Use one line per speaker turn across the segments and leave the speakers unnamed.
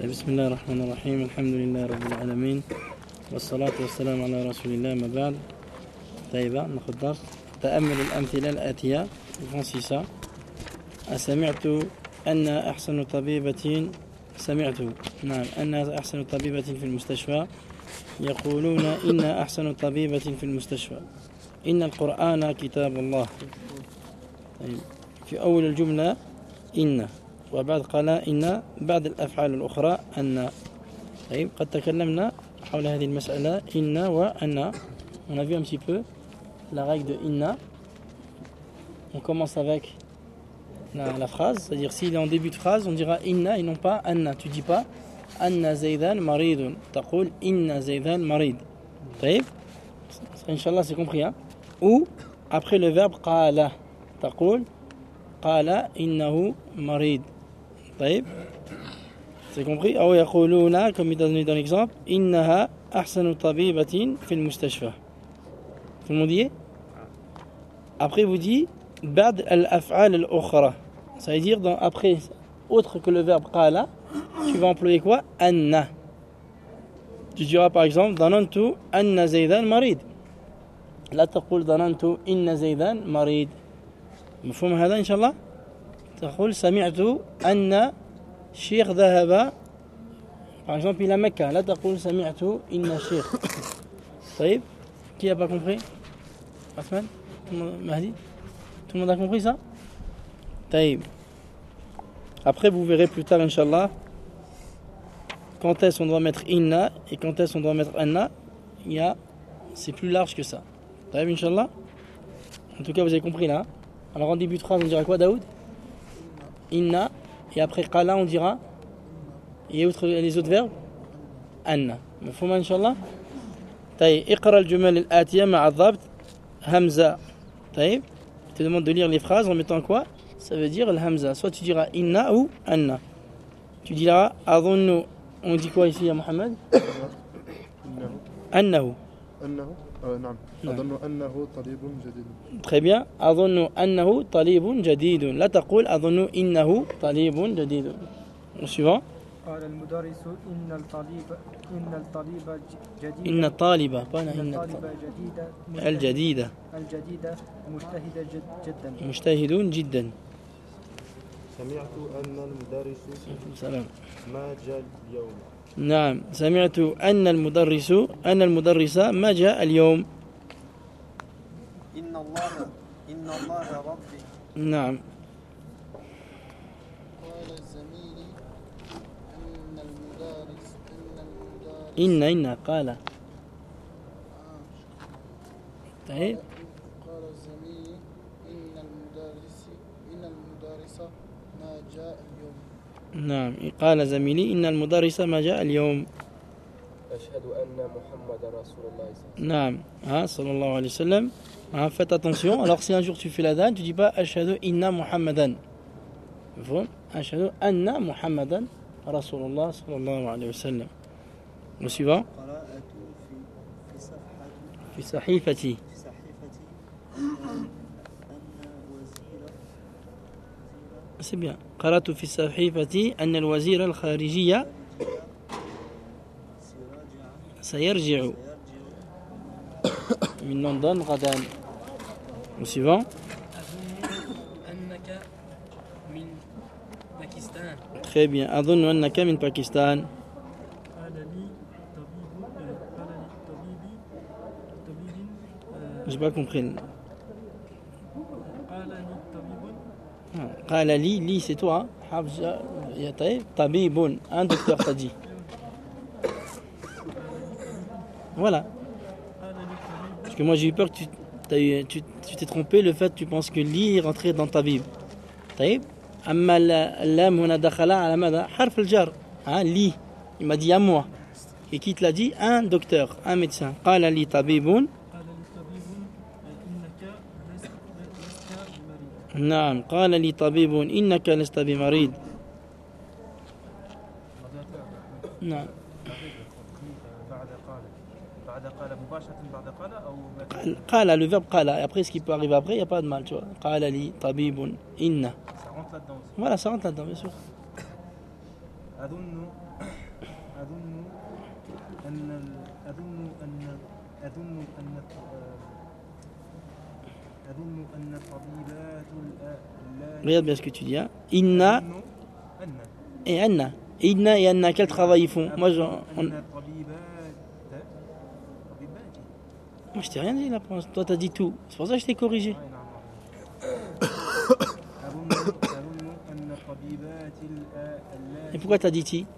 بسم الله الرحمن الرحيم الحمد لله رب العالمين والصلاة والسلام على رسول الله ما بعد. طيبة ناخذ درس تأمل الأمثلة الآتية الفرنسيسة. سمعت أن أحسن طبيبة أن أحسن طبيبة في المستشفى يقولون إن أحسن طبيبة في المستشفى إن القرآن كتاب الله. طيب. في أول الجملة إن، وبعد قال إن بعد الأفعال الأخرى أن. طيب قد تكلمنا حول هذه المسألة إن وأن. On a vu un petit peu la règle de inna. On commence avec la phrase, c'est-à-dire s'il est en début de phrase, on dira inna et non pas anna. Tu dis pas anna zaydan maridun. Taqul inna zaydan marid. طيب. Inch'Allah, c'est compris, hein? Ou après le verbe qala. Taqul qala innahu marid. طيب. C'est compris? أو يقولون, comme il donne dans l'exemple, إنها أحسن طبيبة في المستشفى. Tout le monde y est? Après vous dites بعد الأفعال الأخرى. Ça veut dire après, autre que le verbe قال, tu vas employer quoi? أن. Tu diras par exemple ظننت أن زيدان مريض. لا تقول ظننت إن زيدان مريض. مفهوم هذا إن شاء الله؟ تقول سمعت أن الشيخ ذهب par exemple إلى مكة. لا تقول سمعت إن الشيخ. طيب. Qui n'a pas compris? Asman? Mahdi? Tout le monde a compris ça? طيب. Après vous verrez plus tard Inch'Allah quand est-ce qu'on doit mettre inna et quand est-ce qu'on doit mettre anna. C'est plus large que ça. طيب Inch'Allah. En tout cas vous avez compris là. Alors en début de phrase on dira quoi Daoud? Inna. Et après qala on dira. Et les autres verbes anna. مفهوم إن شاء الله. طيب اقرأ الجمل الآتية مع الضبط همزة. طيب je te demande de lire les phrases en mettant quoi? Ça veut dire le hamza. Soit tu diras inna ou anna. Tu diras أظن. On dit quoi ici à Mohamed? أنه.
نعم. أظن أنه طبيب جديد.
Très bien. أظن أنه طبيب جديد. لا تقول أظن إنه طبيب جديد. Suivant.
قال المدرس إن الطالب جديدة
مجتهد جدا.
سمعت أن المدرس ما جاء اليوم.
نعم سمعت أن المدرس ما جاء اليوم.
إن الله ربي.
نعم.
قال زميلي أن المدرس
إن قال. طيب.
قال زميلي إن المدرس ما جاء اليوم.
نعم قال زميلي إن المدرس ما جاء اليوم.
أشهد أن محمد رسول الله.
نعم صلى الله عليه وسلم. Faites attention. Alors si un jour tu fais l'adhan, tu dis pas ashhadu inna muhammadan. Vous ashhadu anna muhammadan rasulullah sallallahu alayhi wa sallam. Le suivant. في صحيفتي. C'est bien. قرأت في الصحيفة أن الوزير الخارجية سيرجع من لندن غدا. Le suivant.
أنك من باكستان.
Très bien. أظن أنك من باكستان. J'ai pas compris. قال لي c'est toi. حافظ يا طيب طبيب un docteur t'a dit. Voilà. Parce que moi j'ai eu peur que tu t'es trompé. Le fait tu penses que li est rentré dans tabib. طيب أما اللام هنا دخل على ماذا؟ حرف الجر. لي. Il m'a dit à moi. Et qui te l'a dit? Un docteur, un médecin. قال لي طبيب. نعم قال لي طبيب إنك لست بمريض. نعم.
بعد قال مباشرة بعد قال أو
قال le verbe قال. Après ce qui peut arriver après, il n'y a pas de mal, tu vois. قال لي طبيب إن.
Ça rentre là-dedans aussi.
Voilà, ça rentre là-dedans, bien sûr.
أظن
Regarde bien ce que tu dis. Hein. Inna et Anna. Inna et Anna, quel travail ils font? Moi, je t'ai rien dit là pour l'instant. Toi, t'as dit tout. C'est pour ça que je t'ai corrigé. Et pourquoi t'as dit ti?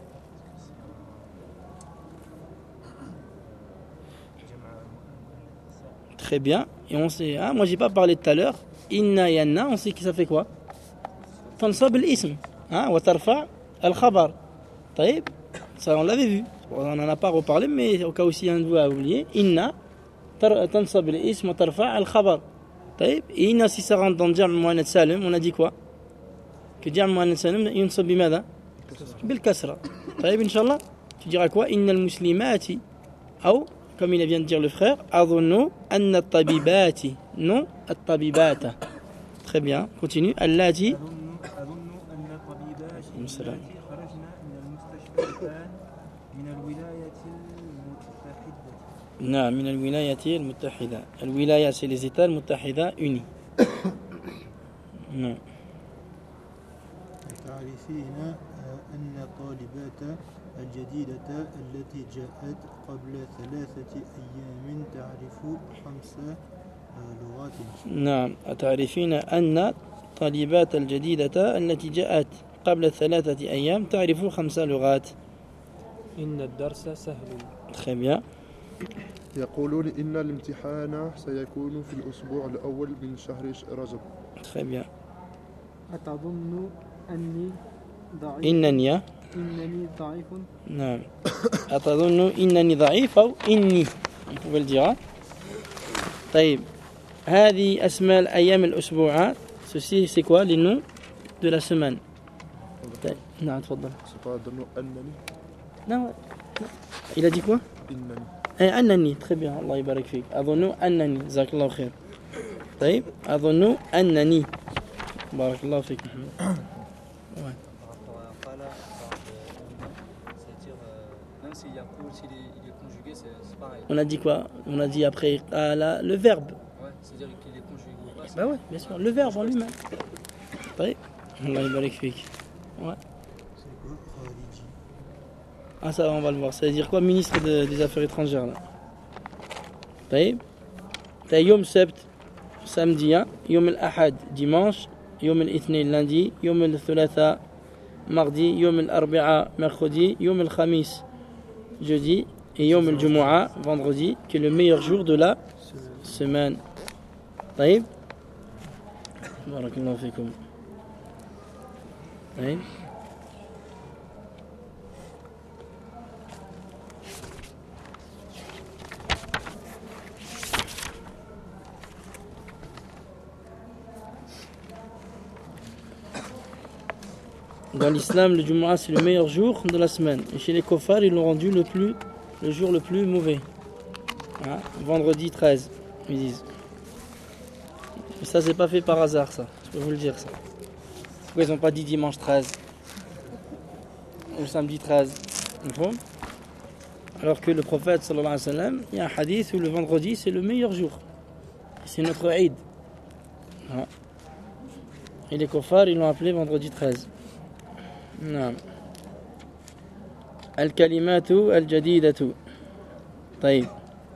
Très bien. Et on sait. Ah, moi, j'ai pas parlé tout à l'heure. Inna et Anna, on sait que ça fait quoi? Tansab al-ism. Wa tarfa al-khabar. Taïb. Ça, on l'avait vu. On n'en a pas reparlé, mais au cas où si un de vous a oublié. Inna tansab al-ism wa tarfa al-khabar. Taïb. Et Inna, si ça rentre dans le Jam' Muannath Salim, on a dit quoi? Que Jam' Muannath Salim, yunsab bimada? Bil kasra. Taïb, Inch'Allah. Tu diras quoi? Inna al-muslimati. Ou, comme il vient de dire le frère, adhunnu anna at-tabibati. Non, at-tabibata. Très bien. Continue. Allati. Salam. Non, min al-wilayati al-muttahida. Al-wilaya, c'est les États al-muttahida unis. Non.
تعرفين أن الطالبات الجديدة التي جاءت قبل 3 أيام تعرف 5 لغات.
نعم. تعرفين أن الطالبات الجديدة التي جاءت قبل 3 أيام تعرف 5 لغات.
إن الدرس سهل.
Très bien.
يقولون إن الامتحان سيكون في الأسبوع الأول من شهر رجب.
Très bien.
أتظن أني ضعيف؟
إنني
ضعيف.
نعم. أتظن إنني ضعيف أو إني. On pouvait le dire. طيب. هذه أسماء الأيام الأسبوع. Ceci c'est quoi les noms de la semaine. طيب. نعم تفضل.
أظن أنني.
Non. Il a dit quoi?
إنني.
أنني. Très bien. الله يبارك فيك. أظن أنني. جزاك الله خير. طيب. أظن أنني. بارك الله فيك محمد. Ouais.
Même s'il y a cool, s'il est conjugué, c'est pareil.
On a dit quoi? On a dit après le verbe.
Ouais, c'est-à-dire qu'il est conjugué ou pas.
Bah ouais, bien sûr, le verbe en lui-même. طيب. الله يبارك فيك. Ouais.
C'est quoi خارجي?
Ah ça on va le voir. Ça veut dire quoi? Ministre des Affaires étrangères là. طيب. T'as يوم سبت samedi, hein? يوم الأحد dimanche, يوم الاثنين lundi, يوم الثلاثاء mardi, يوم الأربعاء mercredi, يوم الخميس jeudi et يوم الجمعة vendredi, qui est le meilleur jour de la semaine. طيب. بارك الله فيكم. طيب. Dans l'islam, le Jumu'ah c'est le meilleur jour de la semaine. Et chez les Kofars, ils l'ont rendu le jour le plus mauvais. Hein? Vendredi 13, ils disent. Et ça, c'est pas fait par hasard, ça. Je peux vous le dire, ça. Pourquoi ils n'ont pas dit dimanche 13 ou samedi 13? Alors que le prophète, sallallahu alayhi wa sallam, il y a un hadith où le vendredi c'est le meilleur jour. C'est notre Eid. Hein? Et les Kofars, ils l'ont appelé vendredi 13. نعم الكلمات الجديدة. طيب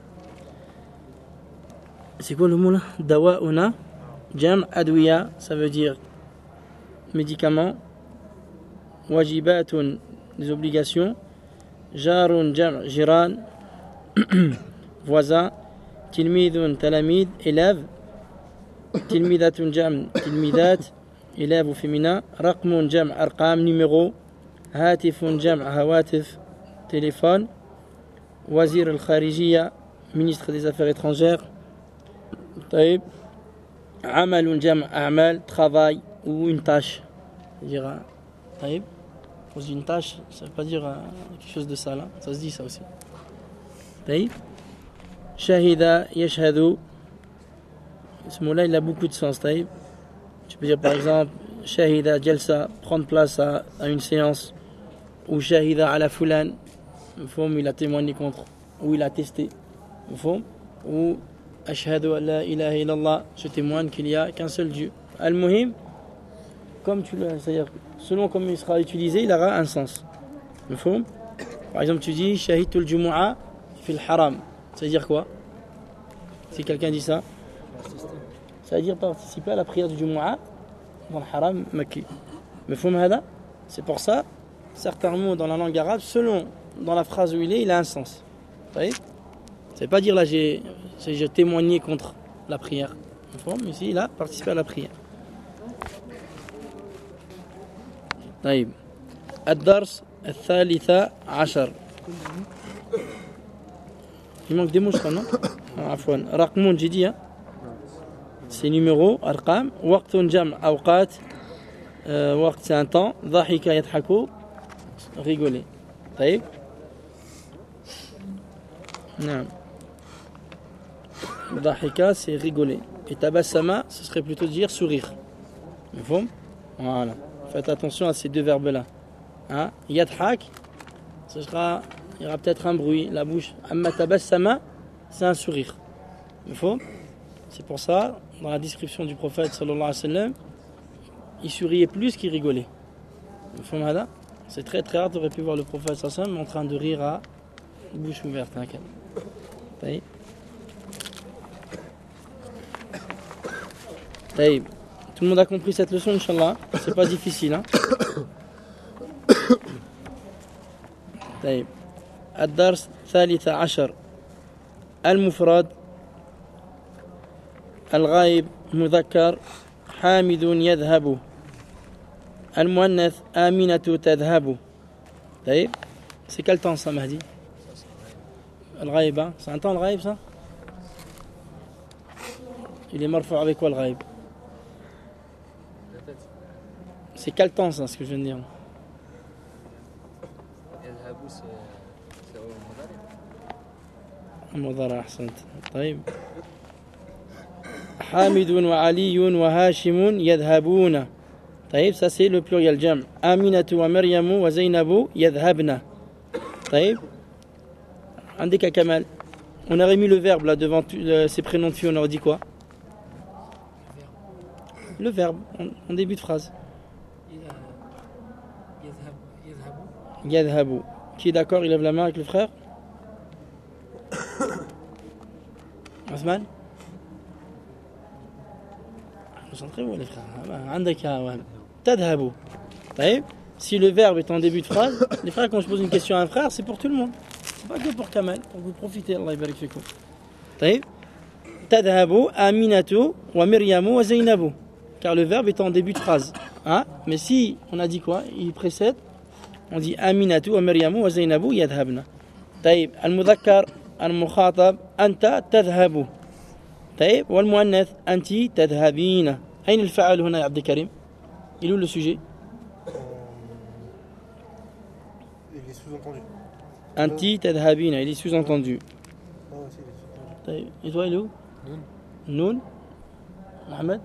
c'est quoi le mot là? دواؤنا جمع أدوية, ça veut dire médicaments. واجبات, des obligations. جار جمع جيران voisin. تلميذ تلاميذ élève. تلميذة جمع تلميذات élève au féminin. رقم جمع أرقام numéro. هاتف جمع هواتف téléphone. وزير الخارجية ministre des affaires étrangères. طيب. عمل جمع أعمال travail ou une tâche. C'est-à-dire طيب. Pose une tâche, ça veut pas dire quelque chose de sale, hein. Ça se dit ça aussi. طيب. شهد يشهد. Ce mot-là il a beaucoup de sens. طيب. Tu peux dire par exemple Shahida Jalsa, prendre place à une séance. ou shahida ala fulan, il a témoigné contre, ou il a testé, ou ashhadu an la ilaha illallah, je témoigne qu'il n'y a qu'un seul Dieu. Al-muhim, comme tu l'as, c'est-à-dire selon comment il sera utilisé, il aura un sens. Par exemple, tu dis shahidul jumu'a fil haram, ça veut dire quoi? Si quelqu'un dit ça, ça veut dire participer à la prière du jumu'a dans le haram makki. C'est pour ça, certains mots dans la langue arabe, selon dans la phrase où il a un sens. Vous voyez? Ça veut pas dire là j'ai témoigné contre la prière. Mais ici, il a participé à la prière. طيب الدرس الثالث عشر. Il manque des mots, je crois, non? عفوا رقم جديد. C'est numéro أرقام. وقت جمع أوقات. وقت c'est un temps. ضحك يضحك rigoler. طيب نعم. ضحك c'est rigoler. Et tabassama, ce serait plutôt dire sourire. Voilà. Faites attention à ces deux verbes-là. Hein? Yadhak, il y aura peut-être un bruit, la bouche. Amma tabassama, c'est un sourire. C'est pour ça, dans la description du prophète sallallahu alayhi wa sallam, il souriait plus qu'il rigolait. C'est très très rare, tu aurais pu voir le prophète sallallahu alayhi wa sallam en train de rire à bouche ouverte. Hein? Tout le monde a compris cette leçon, Inch'Allah. C'est pas difficile. Hein? الدرس الثالث عشر المفرد الغائب مذكر حامد يذهب المؤنث آمنة تذهب. C'est quel temps ça, Mahdi? الغائب, hein? C'est un temps le غائب ça? Il est marfou avec quoi le غائب? C'est quel temps ça, ce que je viens de dire? المضارع أحسنت. طيب حامد وعلي وهاشم يذهبون. طيب ça c'est le pluriel جمع. آمنة ومريم وزينب يذهبن. طيب عندك كمال. On aurait mis le verbe là devant ces prénoms de filles, on aurait dit quoi? Le verbe en début de phrase. Yadhabu. Qui est d'accord, il lève la main avec le frère? Osman? Concentrez-vous les frères. Tadhabu. Si le verbe est en début de phrase, les frères, quand je pose une question à un frère, c'est pour tout le monde. C'est pas que pour Kamal, pour que vous profitez. Allah yabarak fikum. Tadhabu, Aminatu, wa Myryamu, wa Zainabu. Car le verbe est en début de phrase. Hein? Mais si on a dit quoi? Il précède. On dit Aminatu wa Myryamu wa Zainabu yadhabna. طيب المذكر المخاطب أنت تذهب. طيب والمؤنث أنت تذهبين. أين الفاعل هنا يا عبد الكريم؟ Il est où le sujet?
Il est sous-entendu.
أنت تذهبين, il est sous-entendu. طيب et toi il est où? Noun. Mohamed?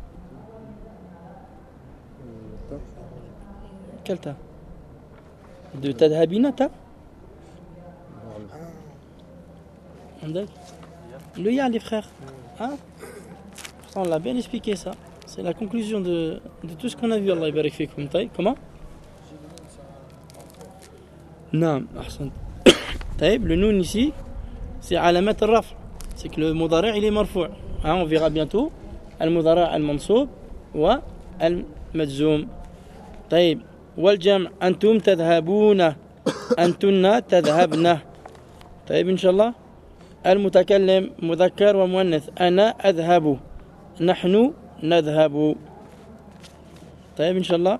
Quel tas? De tadhabina ta? Le ya les frères. Hein? On l'a bien expliqué ça. C'est la conclusion de tout ce qu'on a vu. Allah yabarak fikum. Comment? Non, ahsan. Le noun ici, c'est alamat al-raf. C'est que le mudari' il est marfou'. Hein, on verra bientôt. Al-mudari' al-mansoub wa al-majzoum. طيب والجمع أنتم تذهبون أنتن تذهبن. طيب إن شاء الله. المتكلم مذكر ومؤنث أنا أذهب نحن نذهب. طيب إن شاء الله.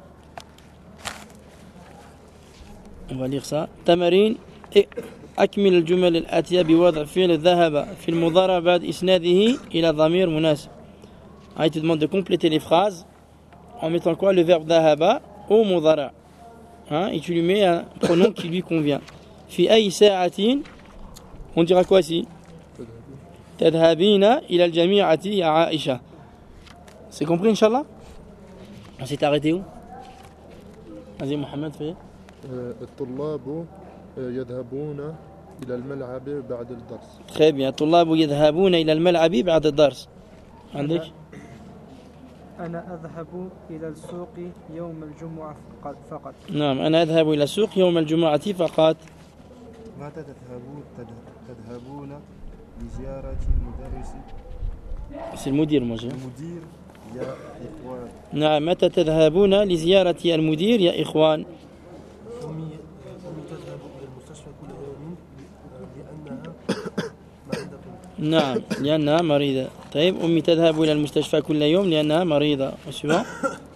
On va lire ça. تمارين أكمل الجمل الآتية بوضع فعل الذهب في المضارع بعد إسناده إلى ضمير مناسب. Il te demande de compléter les phrases en mettant quoi? Le verbe ذهب au mudara. Hein? Et tu lui mets un pronom qui lui convient. في أي ساعة. On dira quoi ici? تذهبين إلى الجميعة يا عائشة. C'est compris, Inch'Allah? On s'est arrêté où? Vas-y, Mohamed, fais.
الطلاب يذهبون إلى الملعب بعد الدرس.
Très bien. الطلاب يذهبون إلى الملعب بعد الدرس. عندك؟
أنا أذهب إلى السوق يوم الجمعة فقط.
نعم أنا أذهب إلى السوق يوم الجمعة فقط.
متى تذهبون لزيارة المدرس
C'est le mudir moi j'ai.
المدير يا إخوان؟
نعم متى تذهبون لزيارة المدير يا إخوان؟
أمي تذهب إلى المستشفى كل يوم لأنها مريضة.
نعم لأنها مريضة. طيب أمي تذهب إلى المستشفى كل يوم لأنها مريضة. وشو؟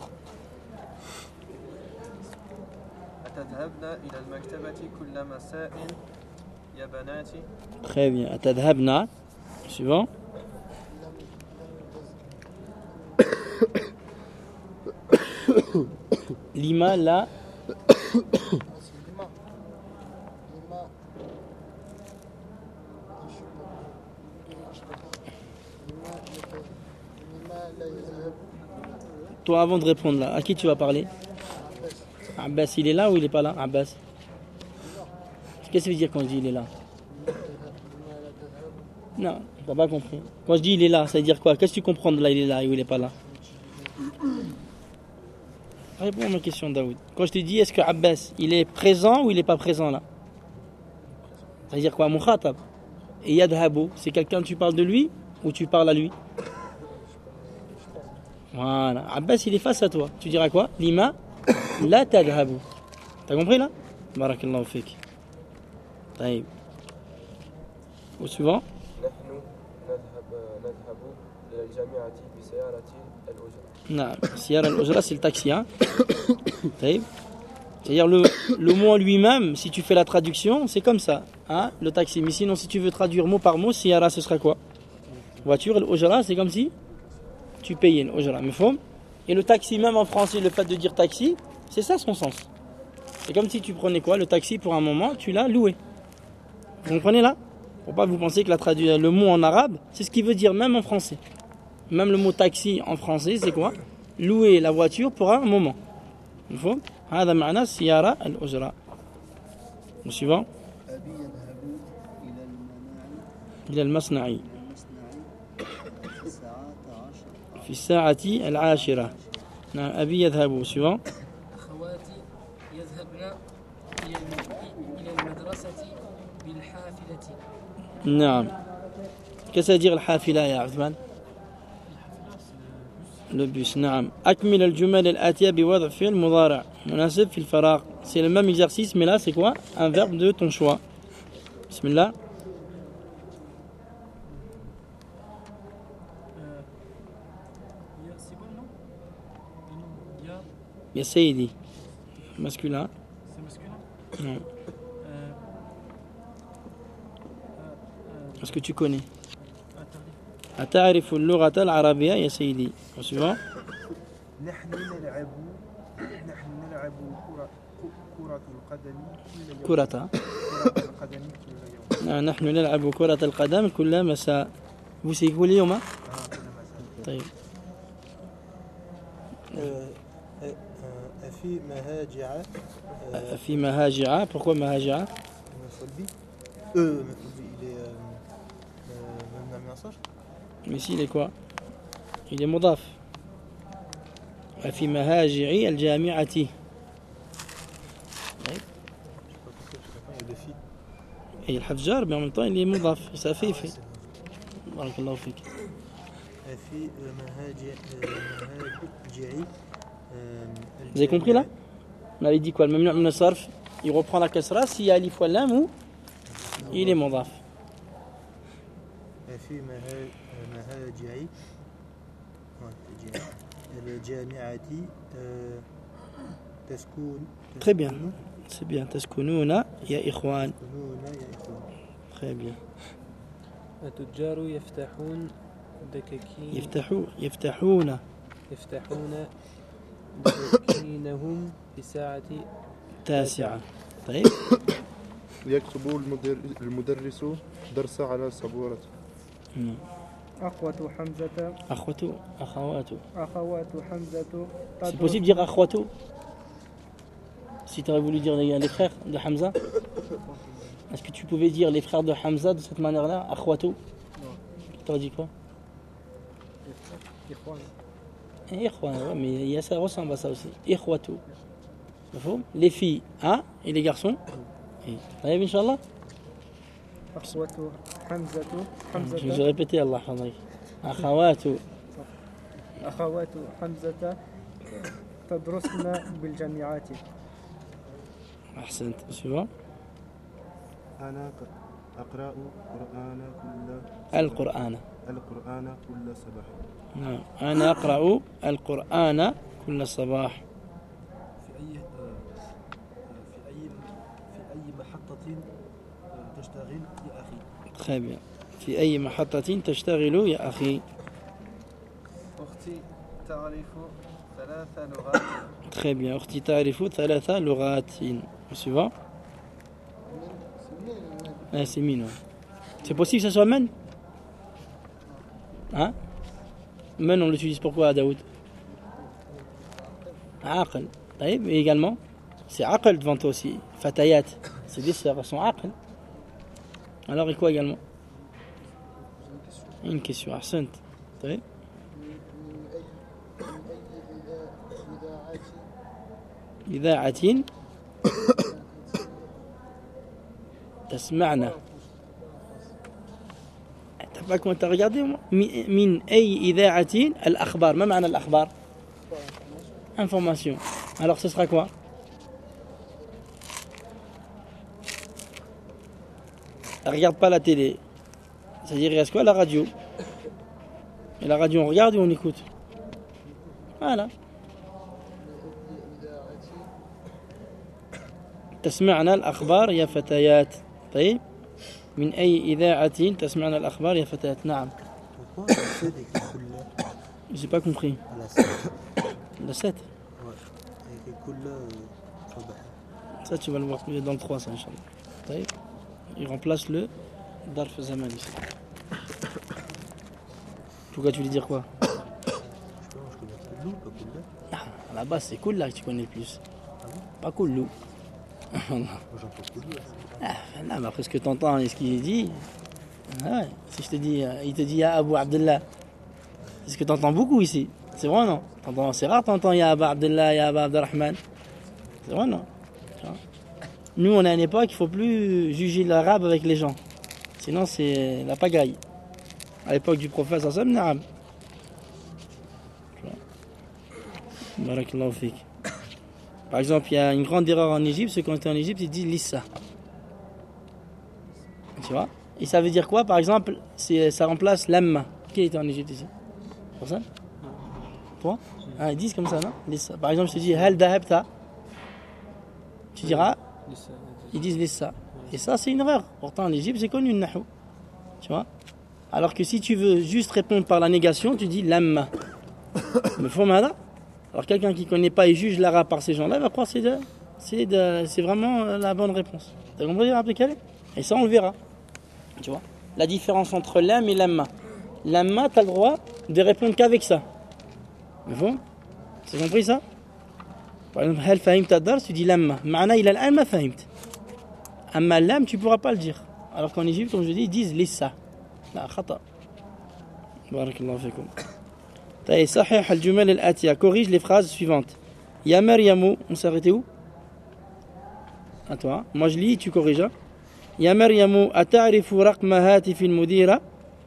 أتذهبن إلى المكتبة كل مساء يا بناتي؟
Très bien. أتذهبن. Suivant. لما لا Toi avant de répondre là, à qui tu vas parler? Abbas, il est là ou il est pas là? Abbas. Qu'est-ce que ça veut dire quand je dis il est là? Non, t'as pas compris. Quand je dis il est là, ça veut dire quoi? Qu'est-ce que tu comprends de là, il est là ou il est pas là? Réponds à ma question, Daoud. Quand je te dis est-ce que Abbas, il est présent ou il est pas présent là? Ça veut dire quoi? Mukhatab. Et Yadhabo, c'est quelqu'un, tu parles de lui ou tu parles à lui? Voilà. Abbas, il est face à toi. Tu diras quoi? Lima la tadhabu. T'as compris là? Barakallahu fik. Taïb. Au suivant. Non, Siyara al-Ujra, c'est le taxi. Hein? C'est-à-dire le mot en lui-même, si tu fais la traduction, c'est comme ça. Hein? Le taxi. Mais sinon, si tu veux traduire mot par mot, Siyara, ce sera quoi? Voiture, al-Ujra, c'est comme si tu payais al-Ujra. Et le taxi, même en français, le fait de dire taxi, c'est ça son sens. C'est comme si tu prenais quoi? Le taxi pour un moment, tu l'as loué. Vous comprenez là? Faut pas vous penser que le mot en arabe, c'est ce qu'il veut dire même en français. Même le mot taxi en français, c'est quoi? Louer la voiture pour un moment. مفهوم؟ هذا معنى السيارة الأجرة. Le suivant.
أبي يذهب
إلى المصنع
في الساعة 10
في الساعة العاشرة. نعم أبي يذهب. suivant.
أخواتي يذهبن إلى المدرسة بالحافلة.
نعم. Qu'est-ce que ça veut dire الحافلة يا عثمان؟ Le bus. نعم. أكمل الجمل الآتية بوضع فعل مضارع مناسب في الفراغ. C'est le même exercice mais là c'est quoi? Un verbe de ton choix. Bismillah.
C'est quoi le nom?
يا سيدي. Masculin.
C'est masculin?
Non. Est-ce que tu connais? أتعرف اللغة العربية يا سيدي. suivant.
نحن نلعب كرة القدم كل يوم.
نحن نلعب كرة القدم كل مساء. Vous c'est كل يوم?
كل مساء.
طيب.
في مهاجعة.
في مهاجعة. Pourquoi مهاجعة?
مفعول به. مفعول به il est مبني على
Mais ici il est quoi? Il est مضاف. في مهاجع الجامعة. Et le hafjar, mais en même temps il est مضاف. Ça fait effet. بارك الله فيك.
في مهاجعي.
Vous avez compris là? On avait dit quoi? Le mamnu' min as-sarf, il reprend la kasra s'il y a alif ou lam ou il est mudaf.
في مهاجعي الجامعة تسكن.
Très bien. C'est bien. تسكنون يا إخوان. Très bien.
التجار يفتحون دكاكين.
يفتحون
دكاكينهم في الساعة
9. طيب.
يكتب المدرس درس على سبورة.
أخوة حمزة.
أخوات.
أخوات حمزة.
C'est possible de dire أخوات? Si tu aurais voulu dire les frères de Hamza, est-ce que tu pouvais dire les frères de Hamza de cette manière-là, akhwatu? Tu aurais dit quoi? Ikhwan, ouais, mais ça ressemble à ça aussi. Ikhwatu. Les filles A et les garçons. طيب إن شاء الله.
أخوة حمزة
Je vais répéter Allah حضرتك.
أخوات حمزة تدرسن بالجامعات.
أحسنت. suivant.
أنا أقرأ
القرآن
كل صباح.
نعم. أنا أقرأ القرآن كل صباح.
في أي محطة تشتغل يا أخي.
Très bien. في أي محطة تشتغل يا أخي.
أختي تعرف 3 لغات.
Très bien. أختي تعرف 3 لغات. Suivant. C'est mine. C'est possible que ça soit men? Hein? Men, on l'utilise pourquoi à Daoud? Aql. Et également, c'est Aql devant toi aussi. Fatayat. C'est des sœurs, elles sont Aql. Alors, et quoi également? Une question. Ahsant. طيب. إذاعة تسمعنا. T'as pas comment t'as regardé moi? من أي إذاعة الأخبار. ما معنى الأخبار? Information. Alors ce sera quoi? Regarde pas la télé. C'est-à-dire il reste quoi? La radio. Et la radio on regarde et on écoute. Voilà. تسمعنا الأخبار يا فتيات. طيب. من أي إذاعة تسمعنا الأخبار يا فتيات. نعم.
Pourquoi on sait des couleurs?
J'ai pas compris.
À la 7.
Le 7.
Ouais. Et des couleurs صباح.
Ça tu vas le voir plus dans le 3 ça Inch'Allah. طيب. Il remplace le Darf Zaman ici. Pourquoi tu voulais dire quoi?
Je connais pas Lou, pas couleur.
À la base c'est cool là que tu connais le plus.
Ah bon?
Pas cool Lou.
Moi j'en pense couleur.
Non, mais après ce que tu entends et ce qu'il dit, ouais, si je te dis, il te dit Ya Abu Abdullah, c'est ce que tu entends beaucoup ici. C'est vrai non? C'est rare t'entends Ya Abu Abdullah, Ya Abu Abdurrahman. C'est vrai non? Nous on est à une époque, il ne faut plus juger l'arabe avec les gens. Sinon c'est la pagaille. À l'époque du prophète sallam, na'am. Barakallahu fik. Par exemple, il y a une grande erreur en Égypte, c'est quand tu es en Égypte, ils disent Lissa. Tu vois? Et ça veut dire quoi? Par exemple, ça remplace l'amma. Qui était en Égypte ici? Personne? Toi? Ah, ils disent comme ça, non? Lissa. Par exemple, je te dis Hal dahabta. Tu diras? Ils disent Lissa. Et ça, c'est une erreur. Pourtant, en Égypte, c'est connu, le nahou. Tu vois? Alors que si tu veux juste répondre par la négation, tu dis l'amma. Mais faut m'aider. Alors quelqu'un qui ne connaît pas et juge l'arabe par ces gens-là, il va croire que c'est vraiment la bonne réponse. T'as compris, Abdelkader? Et ça, on le verra. Tu vois? La différence entre l'am et l'amma. L'amma, tu as le droit de répondre qu'avec ça. Mais bon, tu as compris ça? Par exemple, hal fahimt ad-dars, tu dis l'amma. Ma'ana ila al-an ma fahimt. Amma l'am, tu ne pourras pas le dire. Alors qu'en Égypte, comme je dis, ils disent lissa. La khata. Barakallahu fikum. صحيح الجمل الآتية. Corrige les phrases suivantes. Ya Maryamu, on s'est arrêté où? À toi. Moi je lis, tu corriges. Ya Maryamu, أتعرف رقم هاتف المديرة?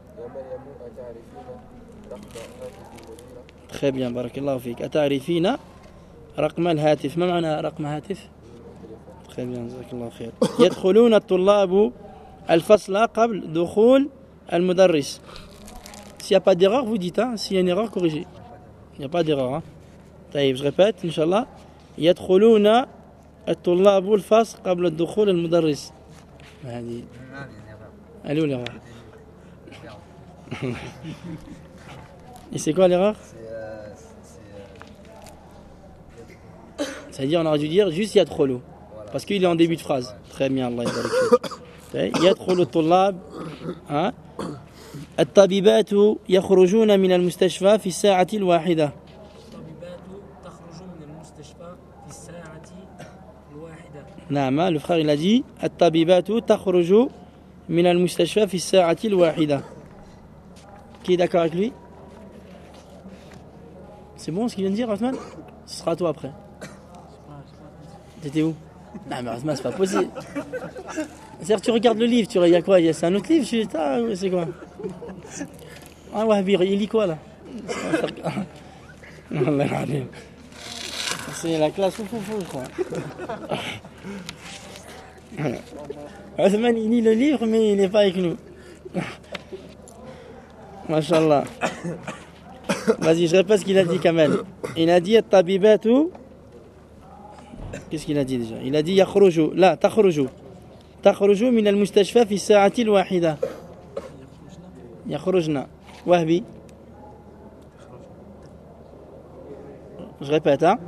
Très bien, بارك الله فيك. أتعرفين رقم الهاتف. ما معنى رقم هاتف؟ Très bien, جزاك الله خير. يدخلون الطلاب الفصل قبل دخول المدرس. S'il n'y a pas d'erreur, vous dites, hein. S'il y a une erreur, corrigez. Il n'y a pas d'erreur, hein. طيب, je répète, Inch'Allah. يدخلون الطلاب الفصل قبل الدخول المدرس. هذه. Elle est où l'erreur? Et c'est quoi l'erreur? C'est-à-dire, on aurait dû dire juste يدخلوا. Parce qu'il est en début de phrase. Très bien, Allah يبارك فيك. يدخل الطلاب, hein. الطبيبات يخرجون من المستشفى في الساعة الواحدة.
الطبيبات تخرج من المستشفى في الساعة الواحدة.
نعم le frère il a dit الطبيبات تخرج من المستشفى في الساعة الواحدة. Qui est d'accord avec lui? C'est bon ce qu'il vient de dire Othman? Ce sera à toi après. T'étais où? Non mais Othman c'est pas possible. C'est-à-dire que tu regardes le livre, il y a quoi? C'est un autre livre? C'est quoi? Ah ouais, il lit quoi là? C'est la classe fou, je crois. Othman il lit le livre mais il n'est pas avec nous. Masha'Allah. Vas-y, je répète ce qu'il a dit Kamel. Il a dit Tabibatu. Qu'est-ce qu'il a dit déjà? Il a dit Yakhruju. La, takhruju. Takhruju min al-mustashfa fi sa'ati al-wahida. Yakhrujna. Wahbi. Je répète, hein?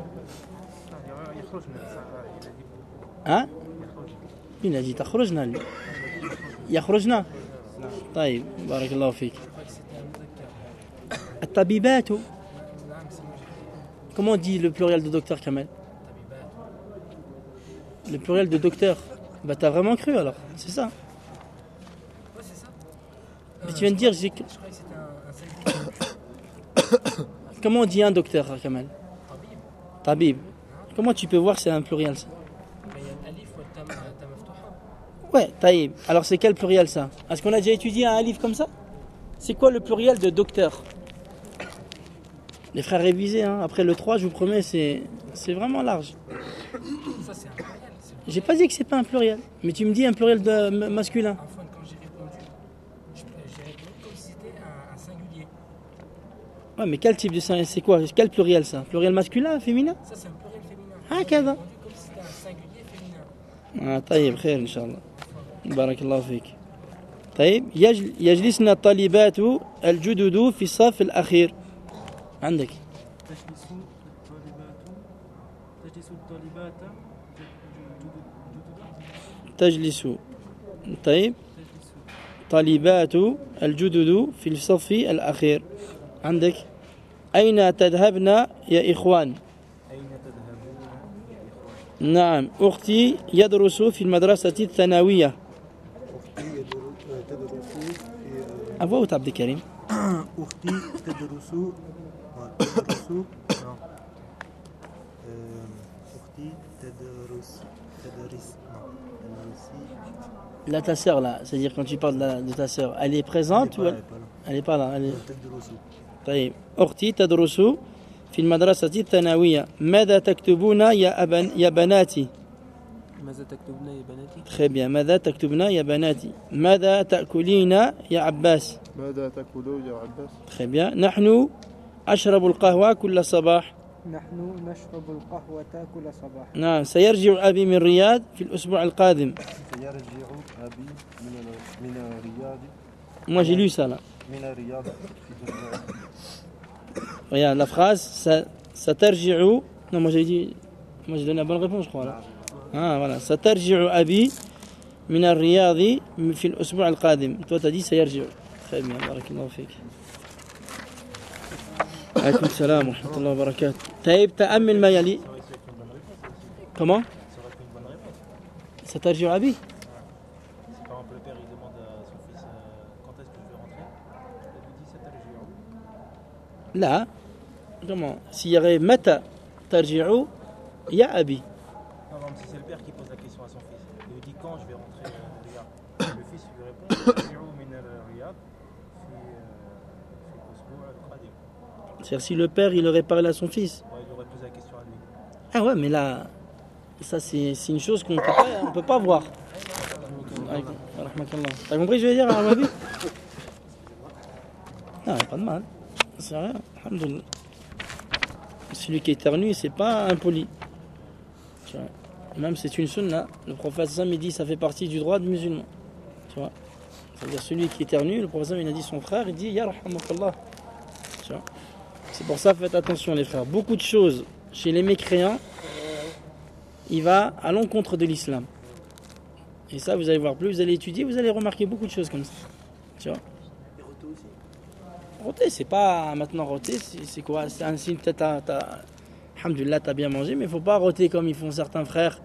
Hein? Il a dit Takhrujna. Yakhrujna. طيب بارك الله فيك. الطبيبات. Comment on dit le pluriel de docteur Kamel? Le pluriel de docteur. Bah t'as vraiment cru alors, c'est ça?
Ouais, c'est ça.
Mais tu viens de dire,
Je croyais que c'était un
comment on dit un docteur Kamel? Tabib. Comment tu peux voir c'est un pluriel ça?
Mais il y a l'alif ou le tam maftuha.
Ouais, taïb. Alors c'est quel pluriel ça? Est-ce qu'on a déjà étudié un livre comme ça? C'est quoi le pluriel de docteur? Les frères révisés, hein. Après le 3, je vous promets, c'est vraiment large.
Ça, c'est un pluriel.
J'ai pas dit que c'est pas un pluriel, mais tu me dis un pluriel de masculin.
Enfin, quand j'ai répondu, j'ai répondu comme si c'était un singulier.
Ouais, mais quel type de singulier? C'est quoi? Quel pluriel ça? Pluriel masculin, féminin?
Ça, c'est un pluriel féminin.
Ah, كذا.
J'ai répondu comme si c'était un singulier féminin.
طيب خير إن شاء الله. بارك الله فيك. طيب يجلسنا الطالبات الجدد في الصف الأخير. عندك. تجلس طيب طالبات الجدد في الصف الأخير. عندك. أين تذهبن يا إخوان؟ نعم أختي يدرس في المدرسة الثانوية. أبو عبد الكريم.
أختي تدرس
Là, ta sœur, là, c'est-à-dire quand tu parles de ta sœur, elle est présente ou elle n'est pas là? طيب أختي تدرس في المدرسة الثانوية. ماذا تكتبون يا بناتي؟
ماذا تكتبون يا بناتي؟
Très bien. ماذا تكتبون يا بناتي؟ ماذا تأكلين يا عباس؟
ماذا تأكل يا عباس؟
Très bien. نحن أشرب القهوة كل صباح.
نحن نشرب القهوة كل صباح.
نعم. سيرجع أبي من الرياض في الأسبوع القادم.
سيرجع أبي من الرياض.
Moi j'ai lu ça là.
من الرياض.
Regarde la phrase. سترجع. Non, moi j'ai dit. Moi j'ai donné la bonne réponse je crois là. Ah voilà. سترجع أبي من الرياض في الأسبوع القادم. Toi t'as dit سيرجع. Très bien. بارك الله فيك. عليكم السلام ورحمة الله وبركاته. طيب تأمل ما يلي. Comment? سترجع أبي.
Par exemple, le père il demande à son fils quand est-ce que je vais rentrer. Il lui dit ça t'arrive.
لا. Comment? S'il y aurait متى ترجع يا أبي.
Par exemple, si c'est le père qui pose la question à son fils, il lui dit quand je vais rentrer au Riyad. Le fils lui répond ترجع من الرياض في الأسبوع القادم.
C'est-à-dire si le père il aurait parlé à son fils.
Ouais, il aurait posé la question à lui.
Ah ouais mais là ça c'est une chose qu'on peut pas voir. T'as compris je veux dire Arabi? Non pas de mal. C'est rien. Alhamdoulilah. Celui qui éternue c'est pas impoli. Tu vois. Même c'est une sunna. Le prophète Sam il dit ça fait partie du droit de musulman. Tu vois. C'est-à-dire celui qui éternue, le prophète Sam il a dit son frère, il dit ya rahmakallah. Tu vois. C'est pour ça faites attention les frères. Beaucoup de choses chez les mécréants il va à l'encontre de l'islam. Et ça, vous allez voir, plus vous allez étudier, vous allez remarquer beaucoup de choses comme ça. Tu vois.
Et roté aussi.
Roté, c'est pas maintenant roté, c'est quoi? C'est un signe, peut-être, alhamdoulilah, t'as bien mangé, mais il faut pas roter comme ils font certains frères.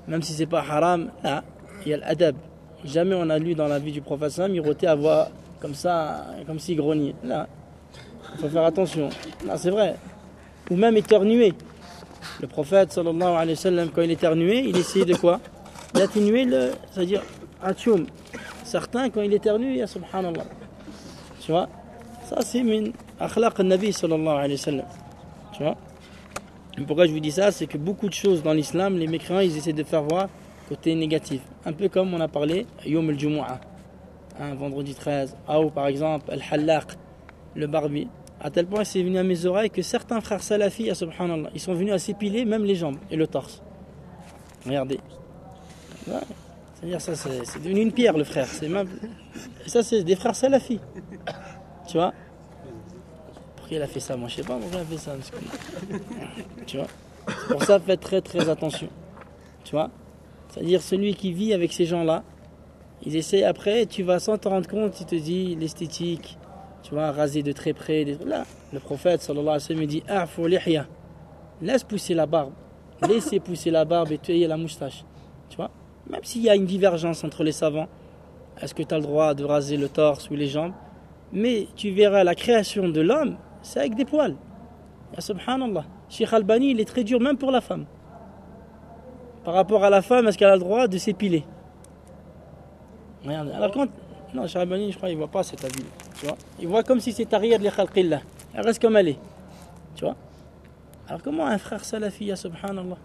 même si c'est pas haram, là, il y a l'adab. Jamais on a lu dans la vie du prophète sallam, il rotait à voix comme ça, comme s'il grognait. Là, il faut faire attention. Là, c'est vrai. Ou même éternuer. Le prophète sallallahu alayhi wa sallam, quand il éternuait, il essayait de quoi? D'atténuer c'est-à-dire atchoum. Certains, quand il éternue, ya subhanallah. Tu vois? Ça, c'est min akhlaq al-nabi sallallahu alayhi wa sallam. Tu vois? Et pourquoi je vous dis ça? C'est que beaucoup de choses dans l'islam, les mécréants, ils essaient de faire voir côté négatif. Un peu comme on a parlé, Yom al-Jumu'ah, vendredi 13, ou par exemple, al-Hallaq, le barbier. À tel point, c'est venu à mes oreilles que certains frères salafis, subhanallah, ils sont venus à s'épiler même les jambes et le torse. Regardez. Ouais. C'est-à-dire, ça, c'est devenu une pierre, le frère. Et ça, c'est des frères salafis. Tu vois? Pourquoi il a fait ça? Moi, je sais pas pourquoi il a fait ça. Tu vois? C'est pour ça, faites très très attention. Tu vois? C'est-à-dire, celui qui vit avec ces gens-là, ils essaient après, tu vas sans te rendre compte, il te dit l'esthétique, tu vois, raser de très près. Là, le prophète, sallallahu alayhi wa sallam, dit A'fu lihya. Laisse pousser la barbe. Laissez pousser la barbe et tailler la moustache. Tu vois? Même s'il y a une divergence entre les savants, est-ce que tu as le droit de raser le torse ou les jambes? Mais tu verras la création de l'homme, c'est avec des poils. Ya subhanallah. Cheikh Albani, il est très dur même pour la femme. Par rapport à la femme, est-ce qu'elle a le droit de s'épiler? Regardez. Alors quand... Non, Cheikh Albani, je crois, il ne voit pas cet avis. Tu vois? Il voit comme si c'est arrière de khalqillah. Elle reste comme elle est. Tu vois? Alors comment un frère salafi, ya subhanallah?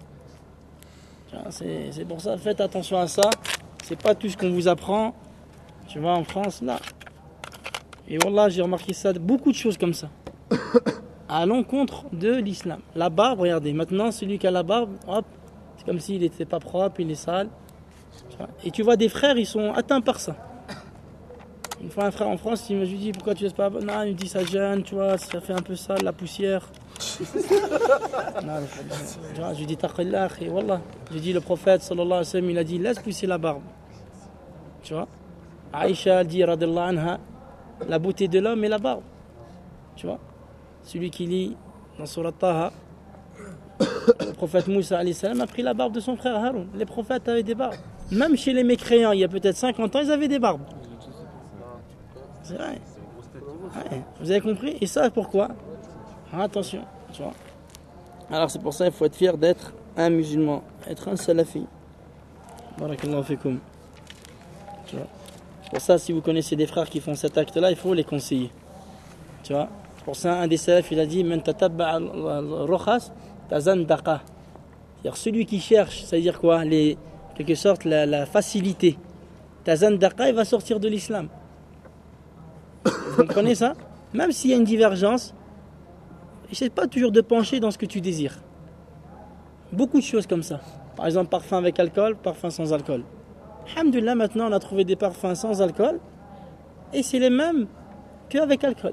C'est pour ça, faites attention à ça. C'est pas tout ce qu'on vous apprend. Tu vois, en France, là. Et wallah, j'ai remarqué ça, beaucoup de choses comme ça. À l'encontre de l'islam. La barbe, regardez, maintenant, celui qui a la barbe, hop, c'est comme s'il n'était pas propre, il est sale. Et tu vois des frères, ils sont atteints par ça. Une fois, un frère en France, il me dit pourquoi tu laisses pas. Non, il me dit ça gêne, tu vois, ça fait un peu sale, la poussière. Non, je lui dis taqillah, et wallah. Je dis le prophète sallallahu alayhi wa sallam, il a dit laisse pousser la barbe. Tu vois, Aïcha dit radallahu anha, la beauté de l'homme est la barbe. Tu vois, celui qui lit dans Surat Taha, le prophète Moussa alayhi salam a pris la barbe de son frère Haroun. Les prophètes avaient des barbes. Même chez les mécréants, il y a peut-être 50 ans, ils avaient des barbes. C'est vrai. Ouais, vous avez compris? Et ça, pourquoi? Attention, tu vois. Alors c'est pour ça qu'il faut être fier d'être un musulman, être un salafi. Barakallahu fikoum. Tu vois. C'est pour ça, si vous connaissez des frères qui font cet acte-là, il faut les conseiller. Tu vois. C'est pour ça, un des salafs, il a dit Man tatabba al-rukhas tazandaqa. C'est-à-dire celui qui cherche, c'est-à-dire quoi? Quelque sorte la facilité. Tazandaqa, il va sortir de l'islam. Vous comprenez ça? Même s'il y a une divergence, essaie pas toujours de pencher dans ce que tu désires. Beaucoup de choses comme ça. Par exemple, parfum avec alcool, parfum sans alcool. Alhamdulillah, maintenant on a trouvé des parfums sans alcool et c'est les mêmes qu'avec alcool.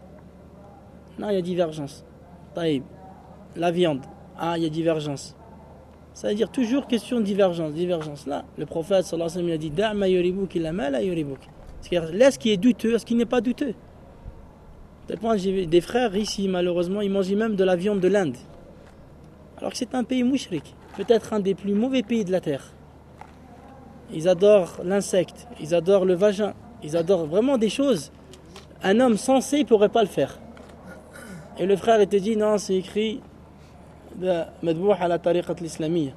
Non, il y a divergence. Taïb. La viande. Il y a divergence. Ça veut dire toujours question de divergence. Là, le prophète sallallahu alayhi wa sallam a dit Da'ma yuribuk illa ma la yuribuk. C'est-à-dire, laisse ce qui est douteux, ce qui n'est pas douteux. À tel point, j'ai des frères ici, malheureusement, ils mangent même de la viande de l'Inde. Alors que c'est un pays mouchrik, peut-être un des plus mauvais pays de la terre. Ils adorent l'insecte, ils adorent le vagin, ils adorent vraiment des choses. Un homme sensé ne pourrait pas le faire. Et le frère, il te dit, non, c'est écrit Madbouh à la tariqat l'islamiyya.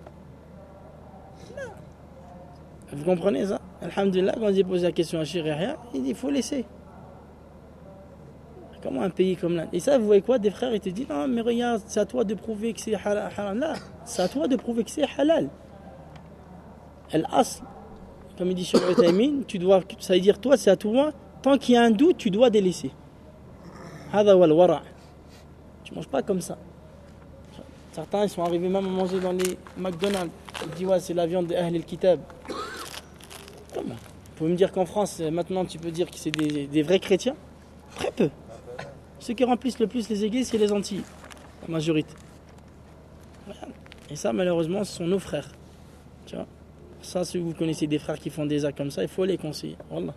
Vous comprenez ça? Alhamdulillah, quand j'ai posé la question à Cheikh Yahya, il dit il faut laisser. Comment un pays comme l'Inde? Et ça, vous voyez quoi? Des frères, ils te disent non, mais regarde, c'est à toi de prouver que c'est halal. Là, c'est à toi de prouver que c'est halal. Al-asl, comme il dit Cheikh Uthaymeen, ça veut dire toi, c'est à toi, tant qu'il y a un doute, tu dois délaisser. Hada wal wara'. Tu manges pas comme ça. Certains, ils sont arrivés même à manger dans les McDonald's. Ils disent ouais, c'est la viande de Ahl al-Kitab. Comment? Vous pouvez me dire qu'en France, maintenant, tu peux dire que c'est des vrais chrétiens? Très peu. Ceux qui remplissent le plus les églises, c'est les Antilles, la majorité. Et ça, malheureusement, ce sont nos frères. Tu vois? Ça, si vous connaissez des frères qui font des actes comme ça, il faut les conseiller. Wallah.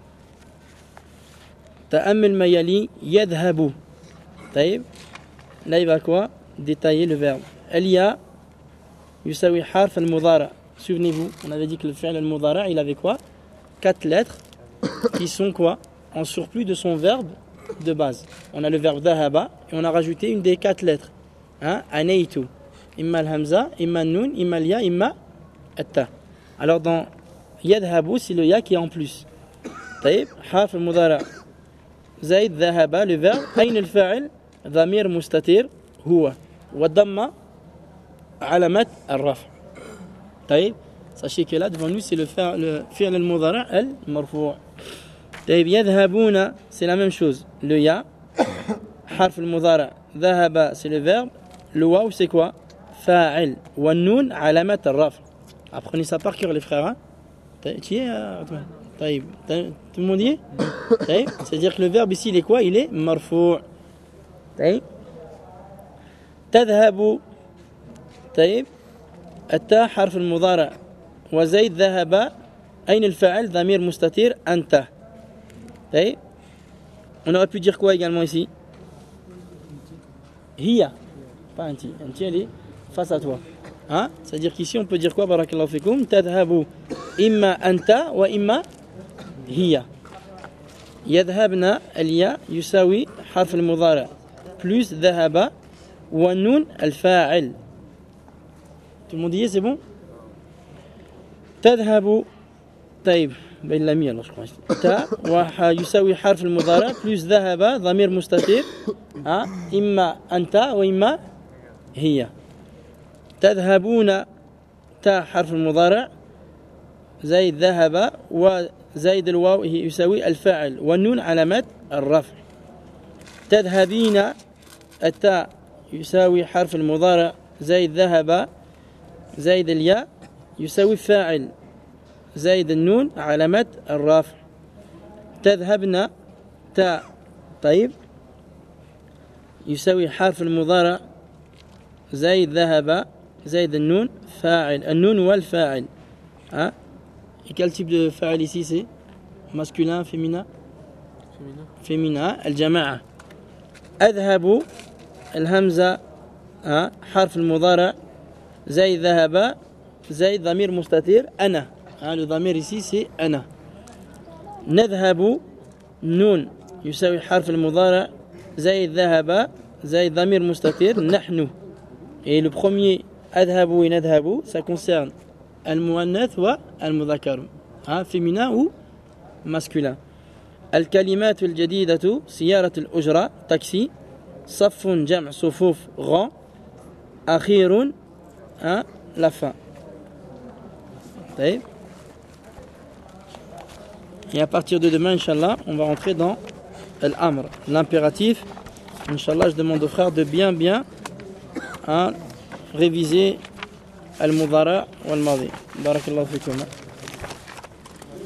Ta'ammul mayali yadhabu. Taïb. Là, il va quoi? Détailler le verbe. Aliya yusawi harf al-mudara. souvenez-vous, on avait dit que le fi'l al-mudara', il avait quoi? 4 lettres qui sont quoi? En surplus de son verbe de base. On a le verbe dhahaba et on a rajouté une des 4 lettres. Anaytu. Imma al-hamza, imma al-nun, imma al-ya, imma al-ta. Alors dans yadhabu, c'est le ya qui est en plus. طيب حرف المضارع زائد ذهب le verbe أين الفاعل ضمير مستتر هو والضمة علامة الرفع. طيب sachez que là devant nous c'est le fi'l al-mudara' al-marfu'. طيب يذهبون c'est la même chose, le ya حرف المضارع ذهب c'est le verbe, le waw c'est quoi? فاعل والنون علامة الرفع. Apprenez ça par cœur les frères, hein? Tu es طيب tout le monde y est? طيب c'est-à-dire que le verbe ici il est quoi? Il est marfu'. طيب تذهب. طيب التاء حرف المضارع وزيد ذهب أين الفاعل ضمير مستتر أنت. طيب on aurait pu dire quoi également ici? Hiya, pas anti. Anti elle est face à toi. Hein? C'est-à-dire qu'ici on peut dire quoi? Barakallahu fikum. Tadhabu imma anta wa imma hiya. Yadhabna al-ya yusawi harf al-mudara plus dhahaba wa nun al-fa'il. Tout le monde y est, c'est bon? Tadhabu. طيب بين لامية الله سبحانه تا ويساوي حرف المضارع plus ذهب ضمير مستتر إما أنت وإما هي. تذهبون تا حرف المضارع زائد ذهب وزائد الواو يساوي الفاعل والنون علامات الرفع. تذهبين التاء يساوي حرف المضارع زائد ذهب زائد الياء يساوي فاعل زائد النون علامات الرفع. تذهبن تاء طيب يساوي حرف المضارع زائد ذهب زائد النون فاعل النون والفاعل. Et quel type de fa'al ici c'est? Masculin, féminin? Féminin. الجماعة. أذهب الهمزة حرف المضارع زائد ذهب زائد ضمير مستتر أنا. Le ضمير ici c'est أنا. نذهب نون يساوي حرف المضارع زائد ذهب زائد ضمير مستتر نحن. Et le premier أذهب et نذهب ça concerne المؤنث والمذكر féminin ou masculin. الكلمات الجديدة سيارة الأجرة تاكسي صف جمع صفوف rang أخير la fin. طيب. Et à partir de demain, Inch'Allah, on va rentrer dans l'amr, l'impératif. Inch'Allah, je demande aux frères de bien réviser al-mudara wal-madi. Barakallahu fikum.